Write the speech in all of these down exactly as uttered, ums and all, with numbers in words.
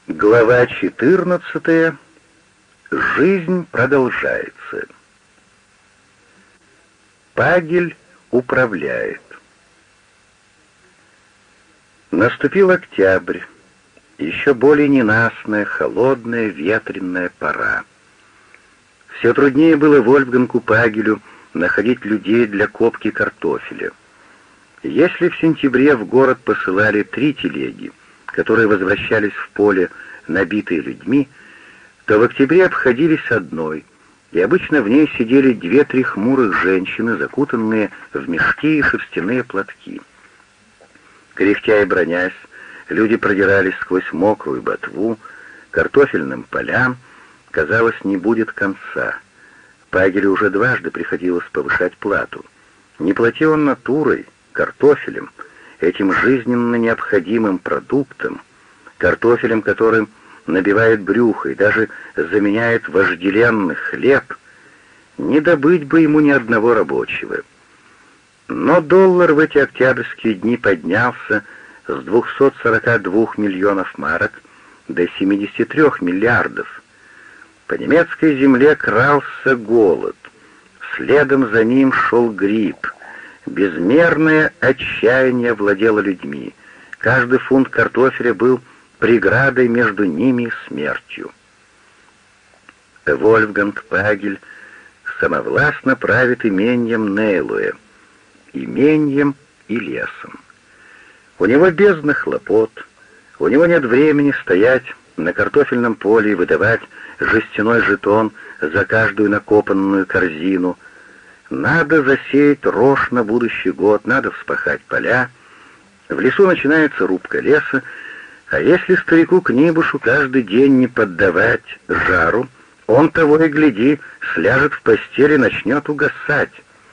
Глава четырнадцатая. Жизнь продолжается. Пагель управляет. Наступил октябрь, еще более ненастная, холодная, ветреная пора. Все труднее было Вольфгангу Пагелю находить людей для копки картофеля. Если в сентябре в город посылали три телеги, которые возвращались в поле, набитые людьми, то в октябре обходились одной, и обычно в ней сидели две-три хмурых женщины, закутанные в мешки и шерстяные платки. Кряхтя и бронясь, люди продирались сквозь мокрую ботву, картофельным полям, казалось, не будет конца. Пагелю уже дважды приходилось повышать плату. Не платил он натурой, картофелем, этим жизненно необходимым продуктом, картофелем, которым набивает брюхо и даже заменяет вожделенный хлеб, не добыть бы ему ни одного рабочего. Но доллар в эти октябрьские дни поднялся с двухсот сорока двух миллионов марок до семидесяти трёх миллиардов. По немецкой земле крался голод, следом за ним шел грипп. Безмерное отчаяние владело людьми. Каждый фунт картофеля был преградой между ними и смертью. Вольфганг Пагель самовластно правит имением Нейлуэ, имением и лесом. У него бездна хлопот, у него нет времени стоять на картофельном поле и выдавать жестяной жетон за каждую накопанную корзину. Надо засеять рожь на будущий год, надо вспахать поля. В лесу начинается рубка леса, а если старику Книбушу каждый день не поддавать жару, он того и гляди, сляжет в постели и начнет угасать.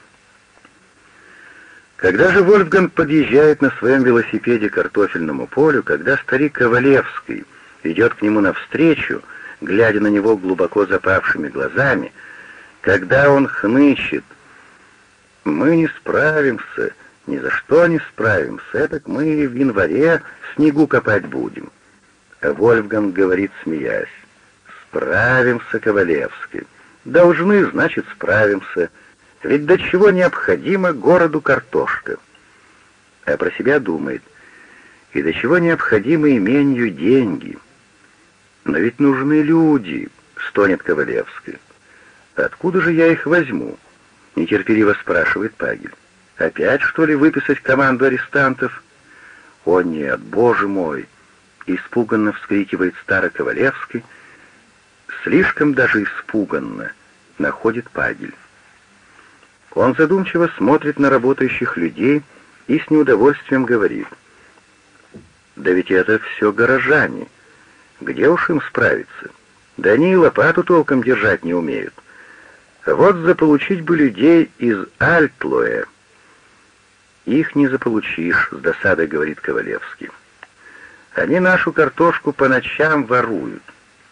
Когда же Вольфганг подъезжает на своем велосипеде к картофельному полю, когда старик Ковалевский идет к нему навстречу, глядя на него глубоко запавшими глазами, когда он хнычет: «Мы не справимся, ни за что не справимся, этак мы в январе снегу копать будем». А Вольфганг говорит, смеясь: «Справимся, Ковалевский. Должны, значит, справимся. Ведь до чего необходимо городу картошка?» А про себя думает: «И до чего необходимы имению деньги?» «Но ведь нужны люди», — стонет Ковалевский. «Откуда же я их возьму?» — нетерпеливо спрашивает Пагель. «Опять, что ли, выписать команду арестантов?» «О нет, боже мой!» — испуганно вскрикивает старый Ковалевский. Слишком даже испуганно находит Пагель. Он задумчиво смотрит на работающих людей и с неудовольствием говорит: «Да ведь это все горожане. Где уж им справиться? Да они и лопату толком держать не умеют. Вот заполучить бы людей из Альтлоэ». «Их не заполучишь», — с досадой говорит Ковалевский. «Они нашу картошку по ночам воруют».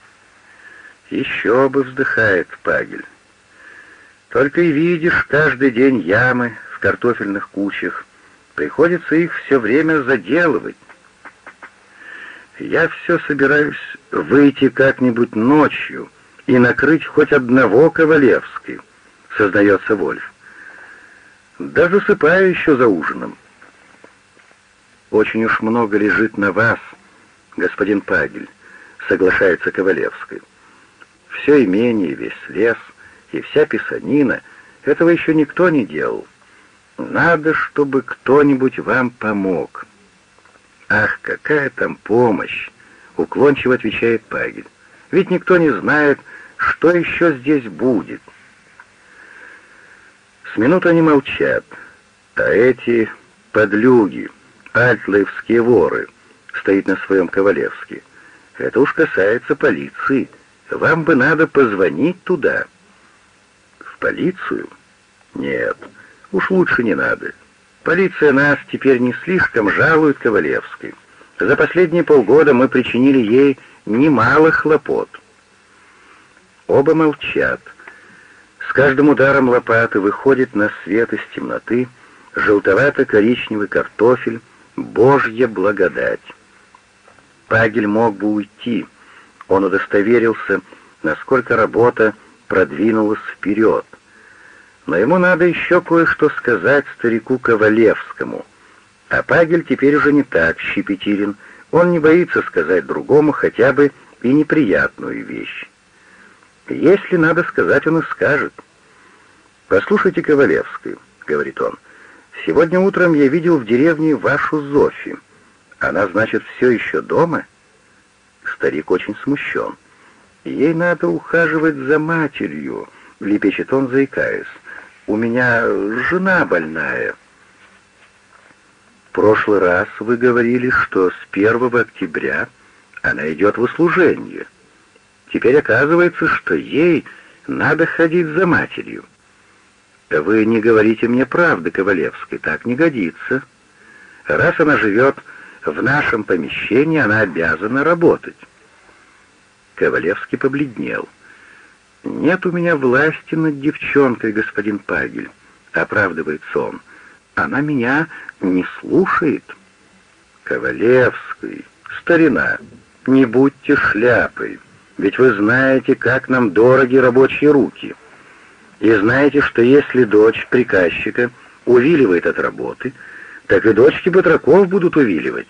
«Еще бы», — вздыхает Пагель. «Только и видишь каждый день ямы в картофельных кучах. Приходится их все время заделывать. Я все собираюсь выйти как-нибудь ночью и накрыть хоть одного Ковалевский», — сознается Вольф. «Да засыпаю еще за ужином». «Очень уж много лежит на вас, господин Пагель», — соглашается Ковалевский. «Все имение, весь лес и вся писанина — этого еще никто не делал. Надо, чтобы кто-нибудь вам помог». «Ах, какая там помощь!» — уклончиво отвечает Пагель. «Ведь никто не знает, что еще здесь будет». С минут они молчат, а эти подлюги, альтлоевские воры, стоит на своем Ковалевский. «Это уж касается полиции. Вам бы надо позвонить туда». «В полицию? Нет, уж лучше не надо. Полиция нас теперь не слишком жалует, Ковалевский. За последние полгода мы причинили ей немало хлопот». Оба молчат. С каждым ударом лопаты выходит на свет из темноты желтовато-коричневый картофель, Божья благодать. Пагель мог бы уйти. Он удостоверился, насколько работа продвинулась вперед. Но ему надо еще кое-что сказать старику Ковалевскому. А Пагель теперь уже не так щепетилен. Он не боится сказать другому хотя бы и неприятную вещь. Если надо сказать, он и скажет. «Послушайте, Ковалевский», — говорит он, — «сегодня утром я видел в деревне вашу Зофи. Она, значит, все еще дома?» Старик очень смущен. «Ей надо ухаживать за матерью», — лепечет он, заикаясь. «У меня жена больная». «В прошлый раз вы говорили, что с первого октября она идет в услужение. Теперь оказывается, что ей надо ходить за матерью». «Вы не говорите мне правды, Ковалевский, так не годится. Раз она живет в нашем помещении, она обязана работать». Ковалевский побледнел. «Нет у меня власти над девчонкой, господин Пагель», — оправдывается он. «Она меня не слушает». «Ковалевский, старина, не будьте шляпой, ведь вы знаете, как нам дороги рабочие руки. И знаете, что если дочь приказчика увиливает от работы, так и дочки батраков будут увиливать».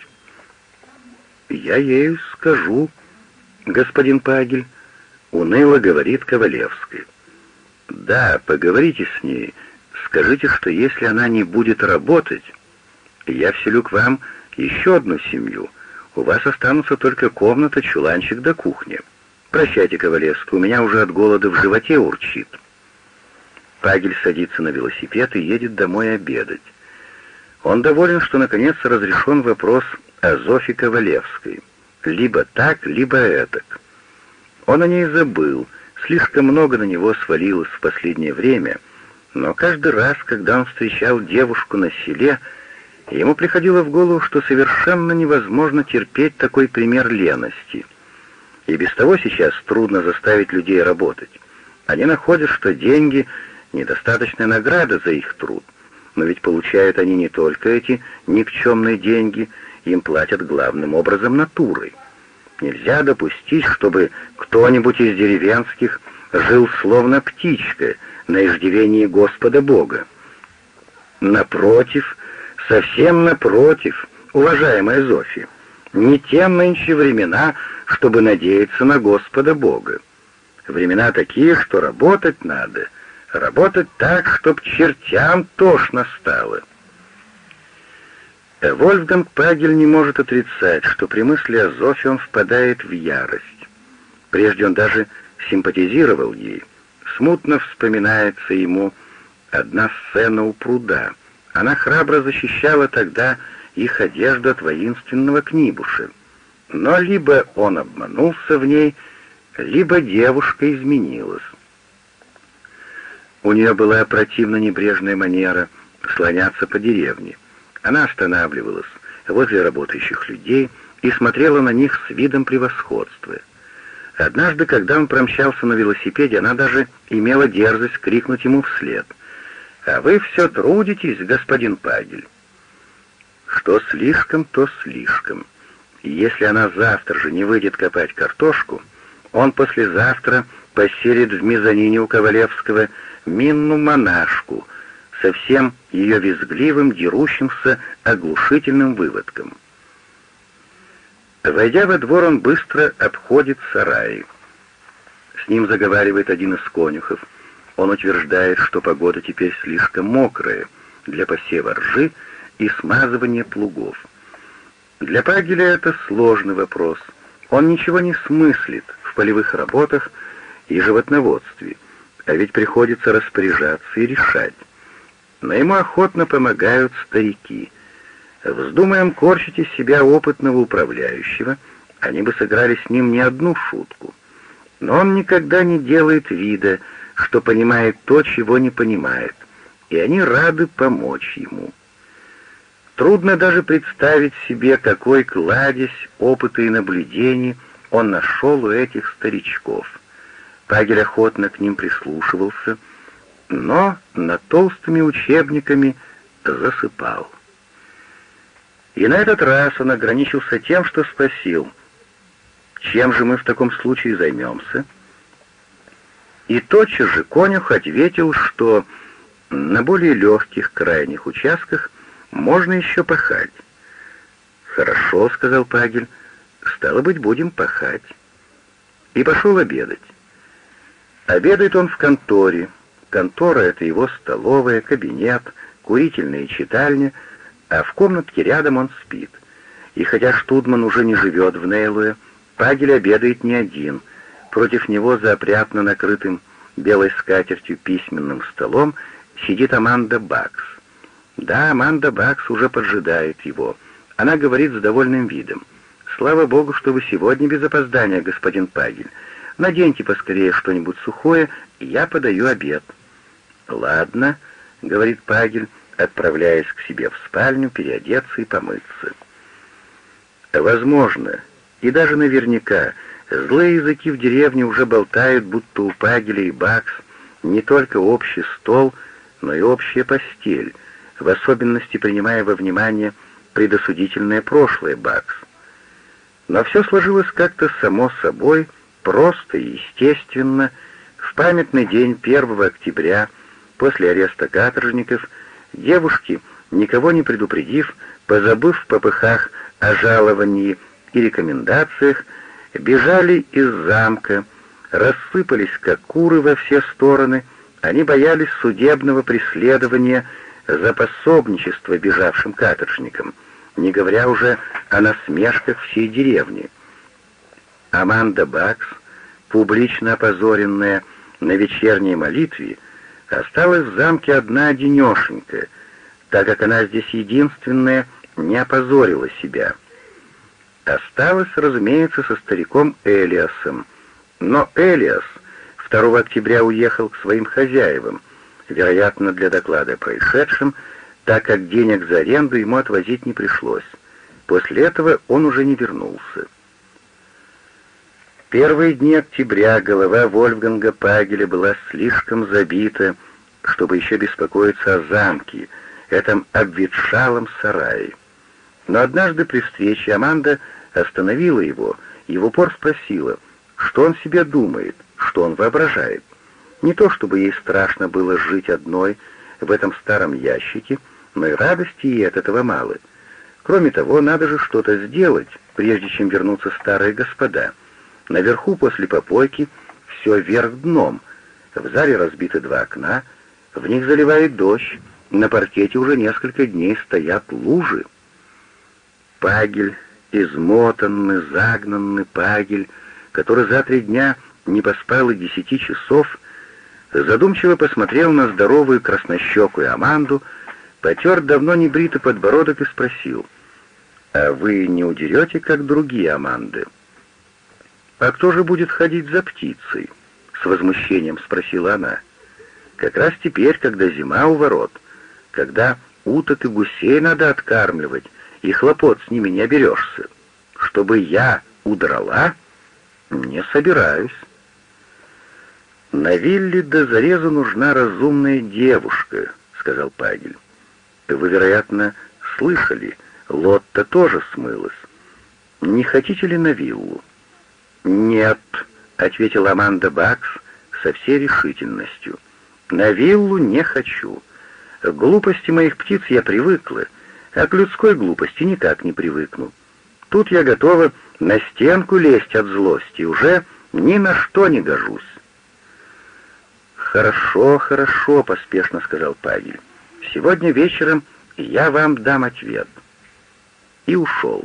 «Я ей скажу, господин Пагель», — уныло говорит Ковалевский. «Да, поговорите с ней, скажите, что если она не будет работать, я вселю к вам еще одну семью, у вас останутся только комната, чуланчик да кухня. Прощайте, Ковалевский, у меня уже от голода в животе урчит». Пагель садится на велосипед и едет домой обедать. Он доволен, что наконец разрешен вопрос о Зофе Ковалевской. Либо так, либо этак. Он о ней забыл, слишком много на него свалилось в последнее время, но каждый раз, когда он встречал девушку на селе, ему приходило в голову, что совершенно невозможно терпеть такой пример лености. И без того сейчас трудно заставить людей работать. Они находят, что деньги — недостаточная награда за их труд, но ведь получают они не только эти никчемные деньги, им платят главным образом натурой. Нельзя допустить, чтобы кто-нибудь из деревенских жил словно птичка на иждивении Господа Бога. Напротив, совсем напротив, уважаемая Зофья, не те нынче времена, чтобы надеяться на Господа Бога. Времена такие, что работать надо, работать так, чтоб чертям тошно стало. Вольфганг Пагель не может отрицать, что при мысли о Зофе он впадает в ярость. Прежде он даже симпатизировал ей. Смутно вспоминается ему одна сцена у пруда. Она храбро защищала тогда их одежду от воинственного Книбуша. Но либо он обманулся в ней, либо девушка изменилась. У нее была противно небрежная манера слоняться по деревне. Она останавливалась возле работающих людей и смотрела на них с видом превосходства. Однажды, когда он промчался на велосипеде, она даже имела дерзость крикнуть ему вслед: «А вы все трудитесь, господин Пагель». Что слишком, то слишком. И если она завтра же не выйдет копать картошку, он послезавтра поселит в мезонине у Ковалевского Минну монашку со всем ее визгливым, дерущимся, оглушительным выводком. Войдя во двор, он быстро обходит сараи. С ним заговаривает один из конюхов. Он утверждает, что погода теперь слишком мокрая для посева ржи и смазывания плугов. Для Пагеля это сложный вопрос. Он ничего не смыслит в полевых работах и животноводстве, а ведь приходится распоряжаться и решать. Но ему охотно помогают старики. Вздумаем корчить из себя опытного управляющего, они бы сыграли с ним не одну шутку. Но он никогда не делает вида, что понимает то, чего не понимает, и они рады помочь ему. Трудно даже представить себе, какой кладезь опыта и наблюдений он нашел у этих старичков. Пагель охотно к ним прислушивался, но над толстыми учебниками засыпал. И на этот раз он ограничился тем, что спросил: Чем же мы в таком случае займемся?» И тотчас же конюх ответил, что на более легких крайних участках можно еще пахать. «Хорошо», — сказал Пагель, — «стало быть, будем пахать». И пошел обедать. Обедает он в конторе. Контора — это его столовая, кабинет, курительная читальня, а в комнатке рядом он спит. И хотя Штудман уже не живет в Нейлуе, Пагель обедает не один. Против него за опрятно накрытым белой скатертью письменным столом сидит Аманда Бакс. Да, Аманда Бакс уже поджидает его. Она говорит с довольным видом: «Слава Богу, что вы сегодня без опоздания, господин Пагель. Наденьте поскорее что-нибудь сухое, и я подаю обед». «Ладно», — говорит Пагель, отправляясь к себе в спальню переодеться и помыться. Возможно, и даже наверняка, злые языки в деревне уже болтают, будто у Пагеля и Бакс не только общий стол, но и общая постель, в особенности принимая во внимание предосудительное прошлое Бакс. Но все сложилось как-то само собой, просто и естественно. В памятный день первого октября, после ареста каторжников, девушки, никого не предупредив, позабыв в попыхах о жаловании и рекомендациях, бежали из замка, рассыпались как куры во все стороны. Они боялись судебного преследования за пособничество бежавшим каторжникам, не говоря уже о насмешках всей деревни. Аманда Бакс, публично опозоренная на вечерней молитве, осталась в замке одна-одинешенька, так как она здесь единственная не опозорила себя. Осталась, разумеется, со стариком Элиасом, но Элиас второго октября уехал к своим хозяевам, вероятно, для доклада о происшедшем, так как денег за аренду ему отвозить не пришлось. После этого он уже не вернулся. Первые дни октября голова Вольфганга Пагеля была слишком забита, чтобы еще беспокоиться о замке, этом обветшалом сарае. Но однажды при встрече Аманда остановила его и в упор спросила, что он себе думает, что он воображает. Не то чтобы ей страшно было жить одной в этом старом ящике, но и радости ей от этого мало. Кроме того, надо же что-то сделать, прежде чем вернутся старые господа. Наверху после попойки все вверх дном. В зале разбиты два окна, в них заливает дождь, на паркете уже несколько дней стоят лужи. Пагель, измотанный, загнанный Пагель, который за три дня не поспал и десяти часов, задумчиво посмотрел на здоровую краснощекую Аманду, потер давно небритый подбородок и спросил: «А вы не удерете, как другие Аманды?» «А кто же будет ходить за птицей?» — с возмущением спросила она. «Как раз теперь, когда зима у ворот, когда уток и гусей надо откармливать, и хлопот с ними не оберешься. Чтобы я удрала? Не собираюсь». «На вилле до зарезу нужна разумная девушка», — сказал Пагель. «Вы, вероятно, слышали, Лотта тоже смылась. Не хотите ли на виллу?» «Нет», — ответила Аманда Бакс со всей решительностью. «На виллу не хочу. К глупости моих птиц я привыкла, а к людской глупости никак не привыкну. Тут я готова на стенку лезть от злости, уже ни на что не гожусь». «Хорошо, хорошо», — поспешно сказал Пагель. «Сегодня вечером я вам дам ответ». И ушел.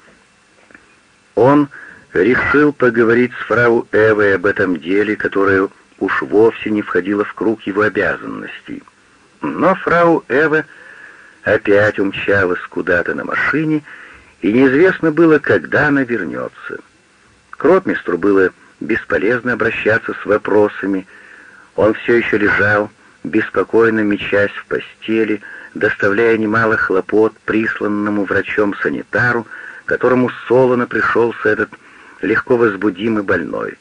Он решил поговорить с фрау Эвой об этом деле, которое уж вовсе не входило в круг его обязанностей. Но фрау Эва опять умчалась куда-то на машине, и неизвестно было, когда она вернется. К ротмистру было бесполезно обращаться с вопросами. Он все еще лежал, беспокойно мечась в постели, доставляя немало хлопот присланному врачом-санитару, которому солоно пришелся этот легко возбудимый больной.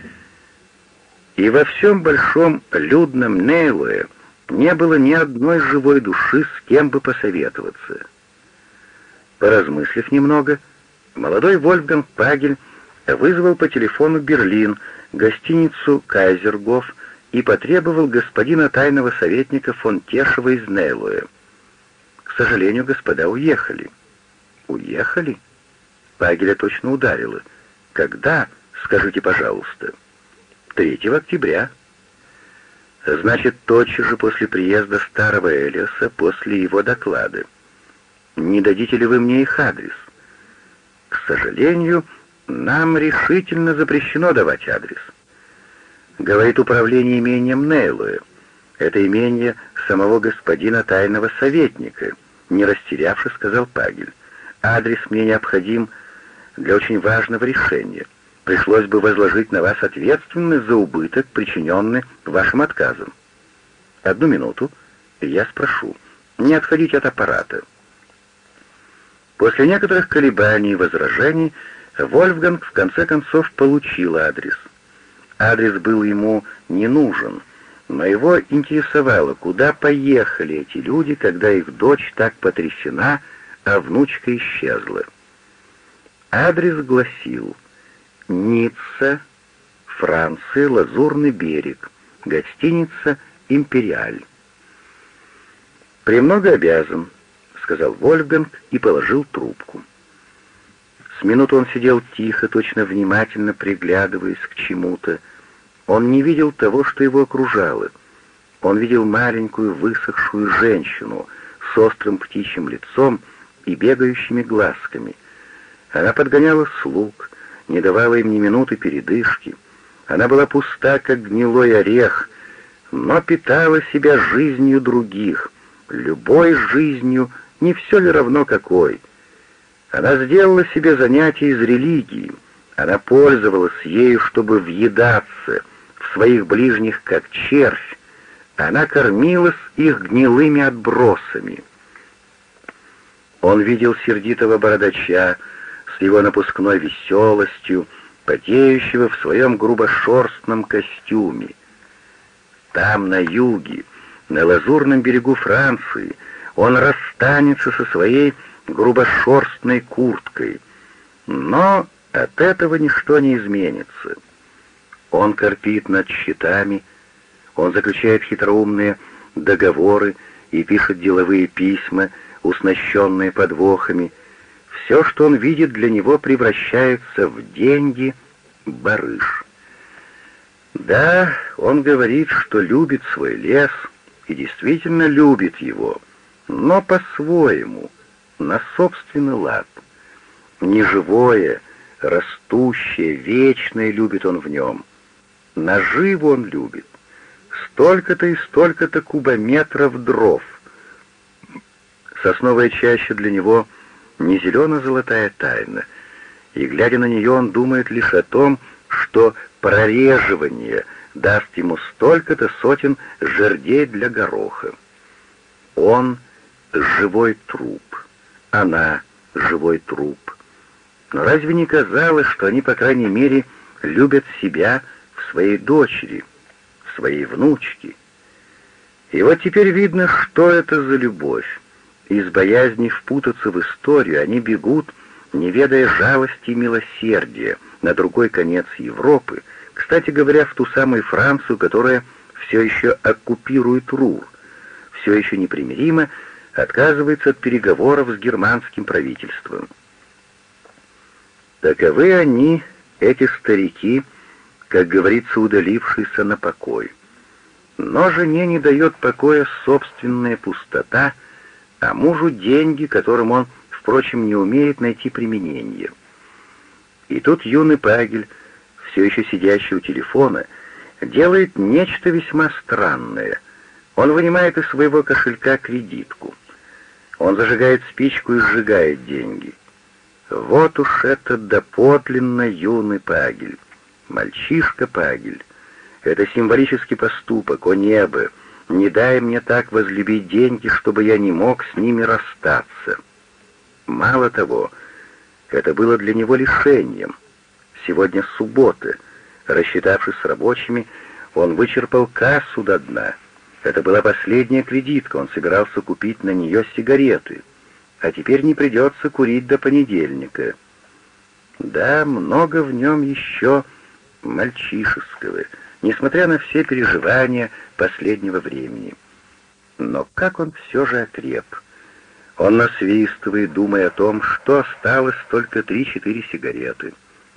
И во всем большом людном Нейлуе не было ни одной живой души, с кем бы посоветоваться. Поразмыслив немного, молодой Вольфганг Пагель вызвал по телефону Берлин, гостиницу «Кайзергоф» и потребовал господина тайного советника фон Тешева из Нейлуэ. К сожалению, господа уехали. Уехали? Пагеля точно ударило. Когда? Скажите, пожалуйста. третьего октября. Значит, тотчас же после приезда старого Элиаса, после его доклада. Не дадите ли вы мне их адрес? К сожалению, нам решительно запрещено давать адрес. Говорит управление имением Нейлуэ. Это имение самого господина тайного советника, не растерявшись, сказал Пагель. Адрес мне необходим для очень важного решения. Пришлось бы возложить на вас ответственность за убыток, причиненный вашим отказом. Одну минуту, и я спрошу. Не отходите от аппарата. После некоторых колебаний и возражений Вольфганг в конце концов получил адрес. Адрес был ему не нужен, но его интересовало, куда поехали эти люди, когда их дочь так потрясена, а внучка исчезла. Адрес гласил: Ницца, Франция, Лазурный берег, гостиница «Империаль». «Премного обязан», — сказал Вольфганг и положил трубку. С минуту он сидел тихо, точно внимательно приглядываясь к чему-то. Он не видел того, что его окружало. Он видел маленькую высохшую женщину с острым птичьим лицом и бегающими глазками. Она подгоняла слуг, не давала им ни минуты передышки. Она была пуста, как гнилой орех, но питала себя жизнью других, любой жизнью, не все ли равно какой. Она сделала себе занятие из религии, она пользовалась ею, чтобы въедаться в своих ближних, как червь, она кормилась их гнилыми отбросами. Он видел сердитого бородача с его напускной веселостью, потеющего в своем грубошерстном костюме. Там, на юге, на лазурном берегу Франции, он расстанется со своей грубошерстной курткой. Но от этого ничто не изменится. Он корпит над счетами, он заключает хитроумные договоры и пишет деловые письма, уснащенные подвохами. Все, что он видит, для него превращается в деньги, барыш. Да, он говорит, что любит свой лес, и действительно любит его, но по-своему, на собственный лад. Неживое, растущее, вечное любит он в нем. Наживу он любит. Столько-то и столько-то кубометров дров. Сосновая чаща для него не зелено-золотая тайна, и, глядя на нее, он думает лишь о том, что прореживание даст ему столько-то сотен жердей для гороха. Он — живой труп, она — живой труп. Но разве не казалось, что они, по крайней мере, любят себя в своей дочери, в своей внучке? И вот теперь видно, что это за любовь. Из боязни впутаться в историю они бегут, не ведая жалости и милосердия, на другой конец Европы, кстати говоря, в ту самую Францию, которая все еще оккупирует Рур, все еще непримиримо отказывается от переговоров с германским правительством. Таковы они, эти старики, как говорится, удалившиеся на покой. Но жене не дает покоя собственная пустота, а мужу деньги, которым он, впрочем, не умеет найти применение. И тут юный Пагель, все еще сидящий у телефона, делает нечто весьма странное. Он вынимает из своего кошелька кредитку. Он зажигает спичку и сжигает деньги. Вот уж это доподлинно юный Пагель, мальчишка Пагель. Это символический поступок, о небо! Не дай мне так возлюбить деньги, чтобы я не мог с ними расстаться. Мало того, это было для него лишением. Сегодня суббота. Рассчитавшись с рабочими, он вычерпал кассу до дна. Это была последняя кредитка, он собирался купить на нее сигареты. А теперь не придется курить до понедельника. Да, много в нем еще мальчишеского, несмотря на все переживания последнего времени. Но как он все же окреп. Он насвистывает, думая о том, что осталось только три-четыре сигареты.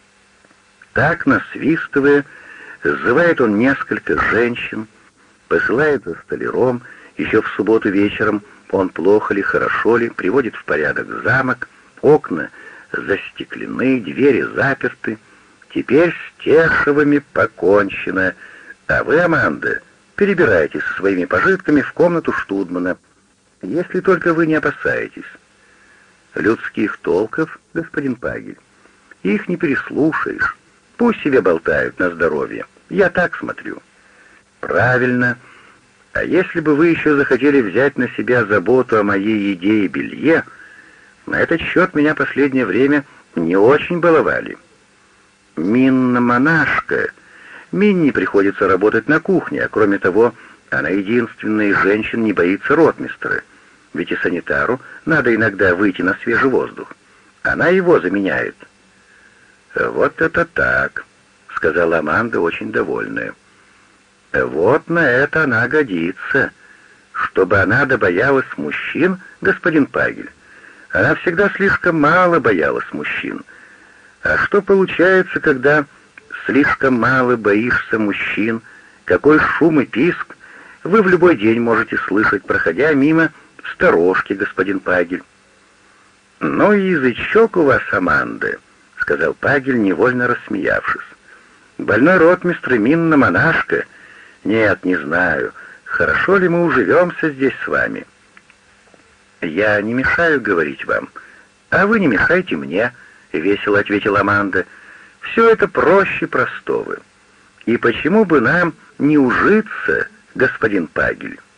Так, насвистывая, сзывает он несколько женщин, посылает за столяром, еще в субботу вечером он плохо ли, хорошо ли, приводит в порядок замок, окна застеклены, двери заперты. Теперь с Тешевыми покончено, а вы, Аманда, перебирайтесь со своими пожитками в комнату штудмана, если только вы не опасаетесь. Людских толков, господин Пагель, их не переслушаешь, пусть себе болтают на здоровье, я так смотрю. Правильно. А если бы вы еще захотели взять на себя заботу о моей еде и белье, на этот счет меня последнее время не очень баловали. Минна-монашка. Минне приходится работать на кухне, а кроме того, она единственная из женщин не боится ротмистра, ведь и санитару надо иногда выйти на свежий воздух. Она его заменяет. «Вот это так», — сказала Аманда, очень довольная. «Вот на это она годится. Чтобы она добоялась мужчин, господин Пагель. Она всегда слишком мало боялась мужчин. А что получается, когда слишком мало боишься мужчин? Какой шум и писк вы в любой день можете слышать, проходя мимо сторожки, господин Пагель». «Ну и язычок у вас, Аманда», — сказал Пагель, невольно рассмеявшись. «Больной ротмистр и Минна-монашка? Нет, не знаю, хорошо ли мы уживемся здесь с вами». «Я не мешаю говорить вам, а вы не мешайте мне», — весело ответила Аманда. «Все это проще простого. И почему бы нам не ужиться, господин Пагель?»